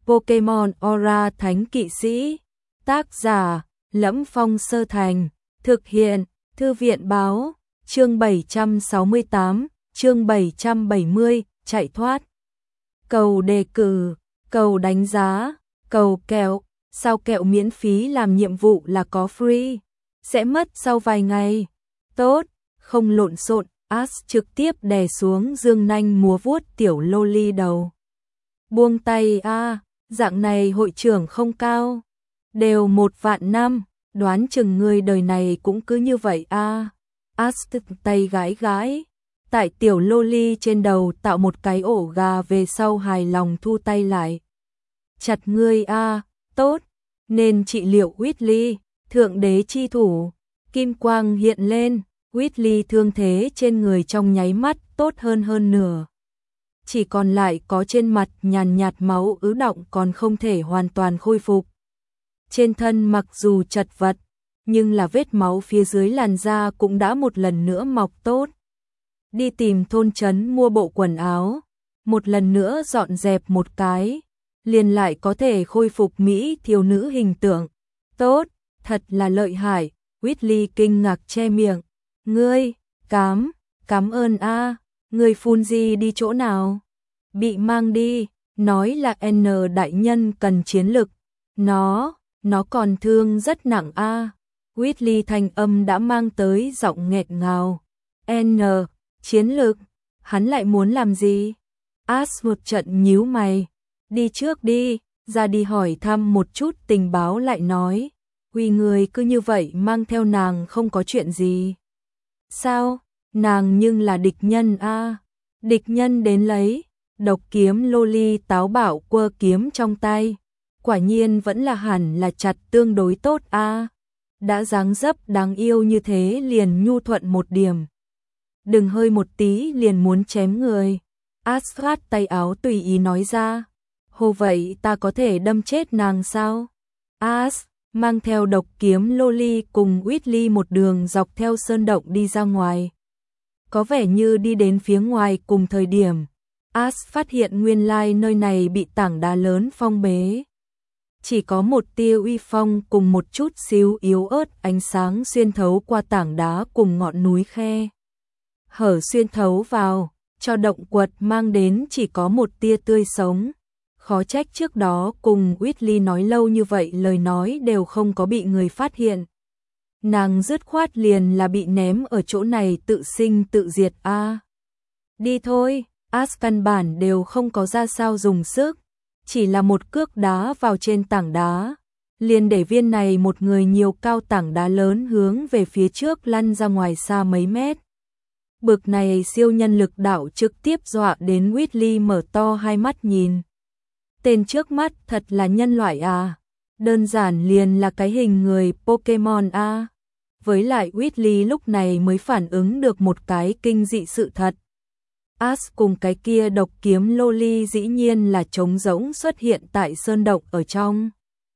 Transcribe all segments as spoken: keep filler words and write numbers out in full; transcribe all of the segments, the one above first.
Pokemon Aura Thánh Kỵ Sĩ. Tác giả: Lẫm Phong Sơ Thành. Thực hiện: Thư viện báo. Chương bảy trăm sáu mươi tám, chương bảy trăm bảy mươi, chạy thoát. Cầu đề cử, cầu đánh giá, cầu kẹo. Sao kẹo miễn phí làm nhiệm vụ là có free? Sẽ mất sau vài ngày. Tốt, không lộn xộn. Ash trực tiếp đè xuống dương nanh múa vuốt tiểu loli đầu. Buông tay a, à, dạng này hội trưởng không cao. Đều một vạn năm, đoán chừng người đời này cũng cứ như vậy a. À. Ash tay gãi gãi, tại tiểu loli trên đầu tạo một cái ổ gà về sau hài lòng thu tay lại. Chặt ngươi a, à, tốt, nên trị liệu Weasley, thượng đế chi thủ. Kim quang hiện lên, Weasley thương thế trên người trong nháy mắt tốt hơn hơn nửa. Chỉ còn lại có trên mặt nhàn nhạt máu ứ đọng còn không thể hoàn toàn khôi phục. Trên thân mặc dù chật vật, nhưng là vết máu phía dưới làn da cũng đã một lần nữa mọc tốt. Đi tìm thôn trấn mua bộ quần áo, một lần nữa dọn dẹp một cái, liền lại có thể khôi phục mỹ thiếu nữ hình tượng. Tốt, thật là lợi hại. Weasley kinh ngạc che miệng. Ngươi, cám, cám ơn a, à, ngươi phun gì đi chỗ nào? Bị mang đi, nói là N đại nhân cần chiến lực. Nó, nó còn thương rất nặng a. À. Weasley thanh âm đã mang tới giọng nghẹt ngào. N, chiến lực, hắn lại muốn làm gì? Ash một trận nhíu mày. Đi trước đi, ra đi hỏi thăm một chút tình báo lại nói. Huy người cứ như vậy mang theo nàng không có chuyện gì. Sao? Nàng nhưng là địch nhân a. À. Địch nhân đến lấy. Độc kiếm loli táo bạo quơ kiếm trong tay. Quả nhiên vẫn là hẳn là chặt tương đối tốt a. À. Đã dáng dấp đáng yêu như thế liền nhu thuận một điểm. Đừng hơi một tí liền muốn chém người. Ash khoát tay áo tùy ý nói ra. Hồ vậy ta có thể đâm chết nàng sao? Ash mang theo độc kiếm loli cùng Weasley một đường dọc theo sơn động đi ra ngoài. Có vẻ như đi đến phía ngoài cùng thời điểm, Ash phát hiện nguyên lai nơi này bị tảng đá lớn phong bế. Chỉ có một tia uy phong cùng một chút xíu yếu ớt ánh sáng xuyên thấu qua tảng đá cùng ngọn núi khe. Hở xuyên thấu vào, cho động quật mang đến chỉ có một tia tươi sống. Khó trách trước đó cùng Weasley nói lâu như vậy lời nói đều không có bị người phát hiện. Nàng dứt khoát liền là bị ném ở chỗ này tự sinh tự diệt a. À. Đi thôi, Ash căn bản đều không có ra sao dùng sức, chỉ là một cước đá vào trên tảng đá, liền để viên này một người nhiều cao tảng đá lớn hướng về phía trước lăn ra ngoài xa mấy mét. Bực này siêu nhân lực đạo trực tiếp dọa đến Weasley mở to hai mắt nhìn. Tên trước mắt thật là nhân loại à, đơn giản liền là cái hình người Pokemon a. À. Với lại Weasley lúc này mới phản ứng được một cái kinh dị sự thật. Ash cùng cái kia độc kiếm loli dĩ nhiên là trống rỗng xuất hiện tại sơn động ở trong.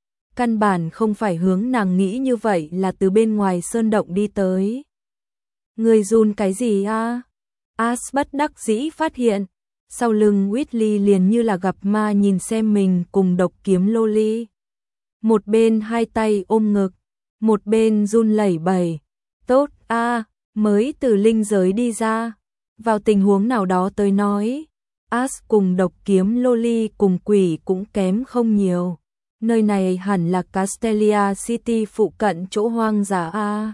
Căn bản không phải hướng nàng nghĩ như vậy là từ bên ngoài sơn động đi tới. Người run cái gì a? À? Ash bất đắc dĩ phát hiện. Sau lưng Weasley liền như là gặp ma nhìn xem mình cùng độc kiếm loli. Một bên hai tay ôm ngực, một bên run lẩy bẩy. Tốt a, à, mới từ linh giới đi ra. Vào tình huống nào đó tới nói, Ash cùng độc kiếm loli cùng quỷ cũng kém không nhiều. Nơi này hẳn là Castelia City phụ cận chỗ hoang dã a. À.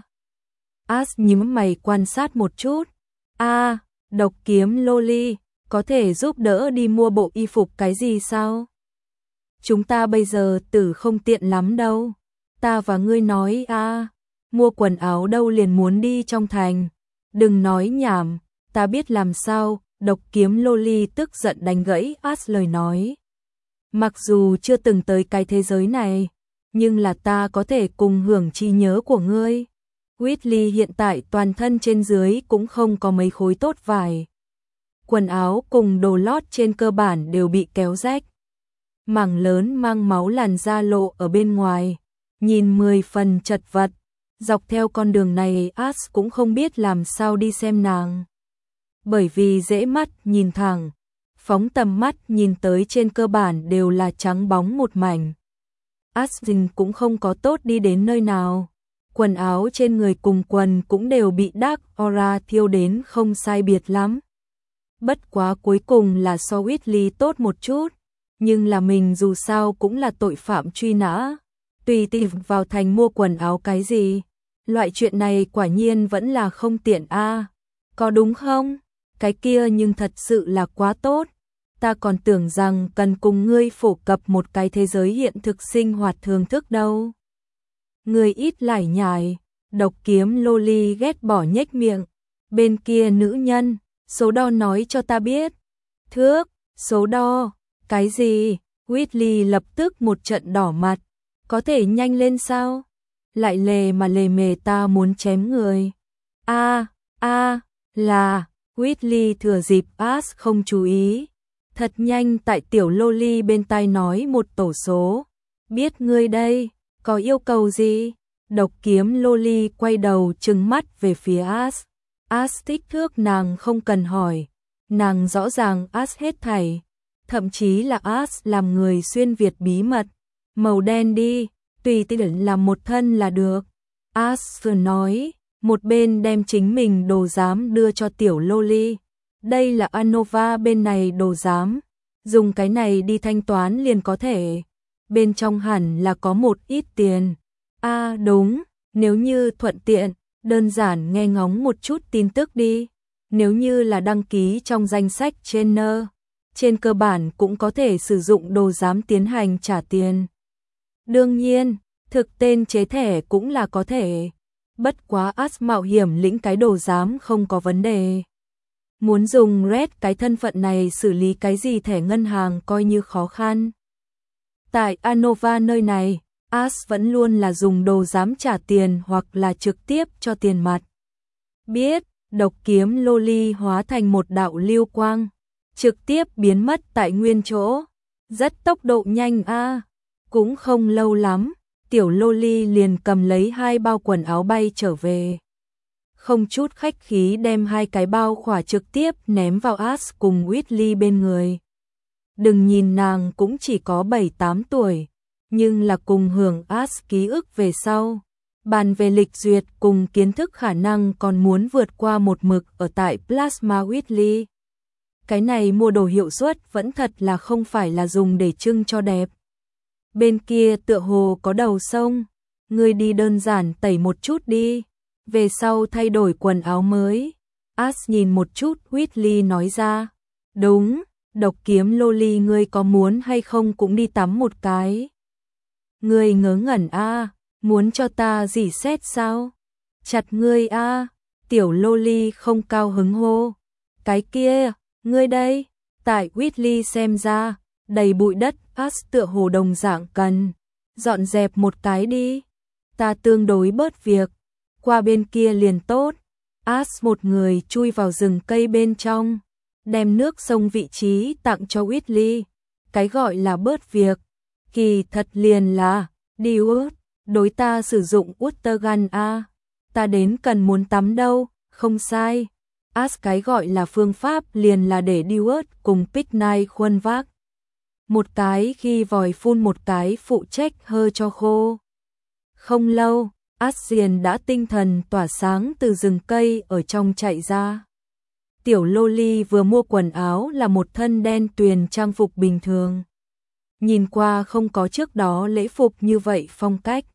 Ash nhíu mày quan sát một chút. A, à, độc kiếm loli, có thể giúp đỡ đi mua bộ y phục cái gì sao? Chúng ta bây giờ tử không tiện lắm đâu. Ta và ngươi nói a, à, mua quần áo đâu liền muốn đi trong thành. Đừng nói nhảm, ta biết làm sao. Độc kiếm loli tức giận đánh gãy Ash lời nói. Mặc dù chưa từng tới cái thế giới này, nhưng là ta có thể cùng hưởng trí nhớ của ngươi. Weasley hiện tại toàn thân trên dưới cũng không có mấy khối tốt vải. Quần áo cùng đồ lót trên cơ bản đều bị kéo rách. Mảng lớn mang máu làn da lộ ở bên ngoài, nhìn mười phần chật vật. Dọc theo con đường này Ash cũng không biết làm sao đi xem nàng. Bởi vì dễ mắt nhìn thẳng, phóng tầm mắt nhìn tới trên cơ bản đều là trắng bóng một mảnh. Ashley cũng không có tốt đi đến nơi nào. Quần áo trên người cùng quần cũng đều bị dark aura thiêu đến không sai biệt lắm. Bất quá cuối cùng là so Weasley tốt một chút, nhưng là mình dù sao cũng là tội phạm truy nã, tùy tiện vào thành mua quần áo cái gì, loại chuyện này quả nhiên vẫn là không tiện a. Có đúng không? Cái kia nhưng thật sự là quá tốt. Ta còn tưởng rằng cần cùng ngươi phổ cập một cái thế giới hiện thực sinh hoạt thường thức đâu. Ngươi ít lải nhải, Độc Kiếm Loli ghét bỏ nhếch miệng. Bên kia nữ nhân, số đo nói cho ta biết. Thước, số đo, cái gì? Weasley lập tức một trận đỏ mặt. Có thể nhanh lên sao? Lại lề mà lề mề, ta muốn chém người. A, a, là, Weasley thừa dịp Ash không chú ý. Thật nhanh tại tiểu Loli bên tai nói một tổ số. Biết ngươi đây, có yêu cầu gì? Độc Kiếm Loli quay đầu trừng mắt về phía Ash. Ash thích thước nàng không cần hỏi. Nàng rõ ràng Ash hết thảy. Thậm chí là Ash làm người xuyên Việt bí mật. Màu đen đi, tùy tiện làm một thân là được. Ash vừa nói, một bên đem chính mình đồ giám đưa cho tiểu Loli. Đây là Anova bên này đồ giám. Dùng cái này đi thanh toán liền có thể. Bên trong hẳn là có một ít tiền. À đúng, nếu như thuận tiện, đơn giản nghe ngóng một chút tin tức đi. Nếu như là đăng ký trong danh sách trên nơ, trên cơ bản cũng có thể sử dụng đồ giám tiến hành trả tiền. Đương nhiên, thực tên chế thẻ cũng là có thể. Bất quá Ash mạo hiểm lĩnh cái đồ giám không có vấn đề. Muốn dùng Red cái thân phận này xử lý cái gì thẻ ngân hàng coi như khó khăn. Tại Anova nơi này, Ash vẫn luôn là dùng đồ giám trả tiền hoặc là trực tiếp cho tiền mặt. Biết, Độc Kiếm Loli hóa thành một đạo lưu quang, trực tiếp biến mất tại nguyên chỗ. Rất tốc độ nhanh a. À. Cũng không lâu lắm, tiểu Loli liền cầm lấy hai bao quần áo bay trở về. Không chút khách khí đem hai cái bao khỏa trực tiếp ném vào Ash cùng Weasley bên người. Đừng nhìn nàng cũng chỉ có bảy tám tuổi, nhưng là cùng hưởng Ash ký ức về sau. Bàn về lịch duyệt cùng kiến thức khả năng còn muốn vượt qua một mực ở tại Plasma Weasley. Cái này mua đồ hiệu suất vẫn thật là không phải là dùng để trưng cho đẹp. Bên kia tựa hồ có đầu sông, ngươi đi đơn giản tẩy một chút đi, về sau thay đổi quần áo mới. Ash nhìn một chút Weasley nói ra. Đúng, Độc Kiếm Loli ngươi có muốn hay không cũng đi tắm một cái. Ngươi ngớ ngẩn a, à, muốn cho ta dỉ xét sao? Chặt ngươi a, à. Tiểu Loli không cao hứng hô. Cái kia, ngươi đây, tại Weasley xem ra, đầy bụi đất, Ash tựa hồ đồng dạng cần dọn dẹp một cái đi. Ta tương đối bớt việc, qua bên kia liền tốt. Ash một người chui vào rừng cây bên trong, đem nước sông vị trí tặng cho Weasley. Cái gọi là bớt việc, kỳ thật liền là đi út, đối ta sử dụng Watergun a. Ta đến cần muốn tắm đâu, không sai. Ash cái gọi là phương pháp liền là để Dewart cùng Picknight khuân vác. Một cái khi vòi phun một cái phụ trách hơ cho khô. Không lâu, Ashley đã tinh thần tỏa sáng từ rừng cây ở trong chạy ra. Tiểu Loli vừa mua quần áo là một thân đen tuyền trang phục bình thường. Nhìn qua không có trước đó lễ phục như vậy phong cách.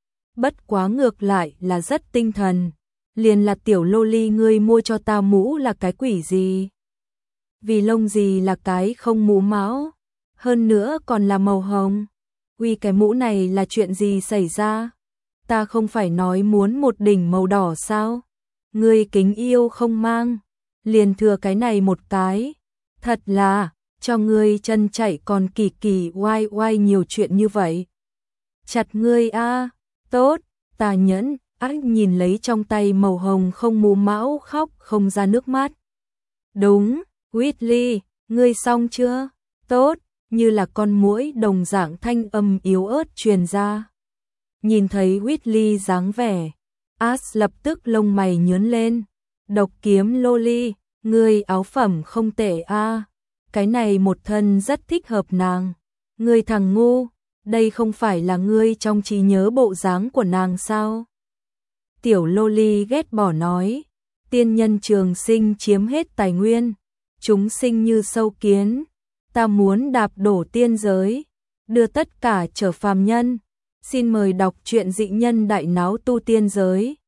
Bất quá ngược lại là rất tinh thần. Liền là tiểu Loli ngươi mua cho ta mũ là cái quỷ gì? Vì lông gì là cái không mũ máu? Hơn nữa còn là màu hồng. Uy cái mũ này là chuyện gì xảy ra? Ta không phải nói muốn một đỉnh màu đỏ sao? Ngươi kính yêu không mang. Liền thừa cái này một cái. Thật là, cho ngươi chân chạy còn kỳ kỳ oai oai nhiều chuyện như vậy. Chặt ngươi a, tốt, tà nhẫn. Ác nhìn lấy trong tay màu hồng không mũ mão khóc không ra nước mắt. Đúng, Weasley, ngươi xong chưa? Tốt, như là con muỗi đồng dạng thanh âm yếu ớt truyền ra. Nhìn thấy Weasley dáng vẻ, Ash lập tức lông mày nhướng lên. Độc Kiếm Loli, ngươi áo phẩm không tệ a. cái này một thân rất thích hợp nàng. Ngươi thằng ngu, đây không phải là ngươi trong trí nhớ bộ dáng của nàng sao? Tiểu loli ghét bỏ nói, tiên nhân trường sinh chiếm hết tài nguyên, chúng sinh như sâu kiến, ta muốn đạp đổ tiên giới, đưa tất cả trở phàm nhân. Xin mời đọc truyện Dị Nhân Đại Náo Tu Tiên Giới.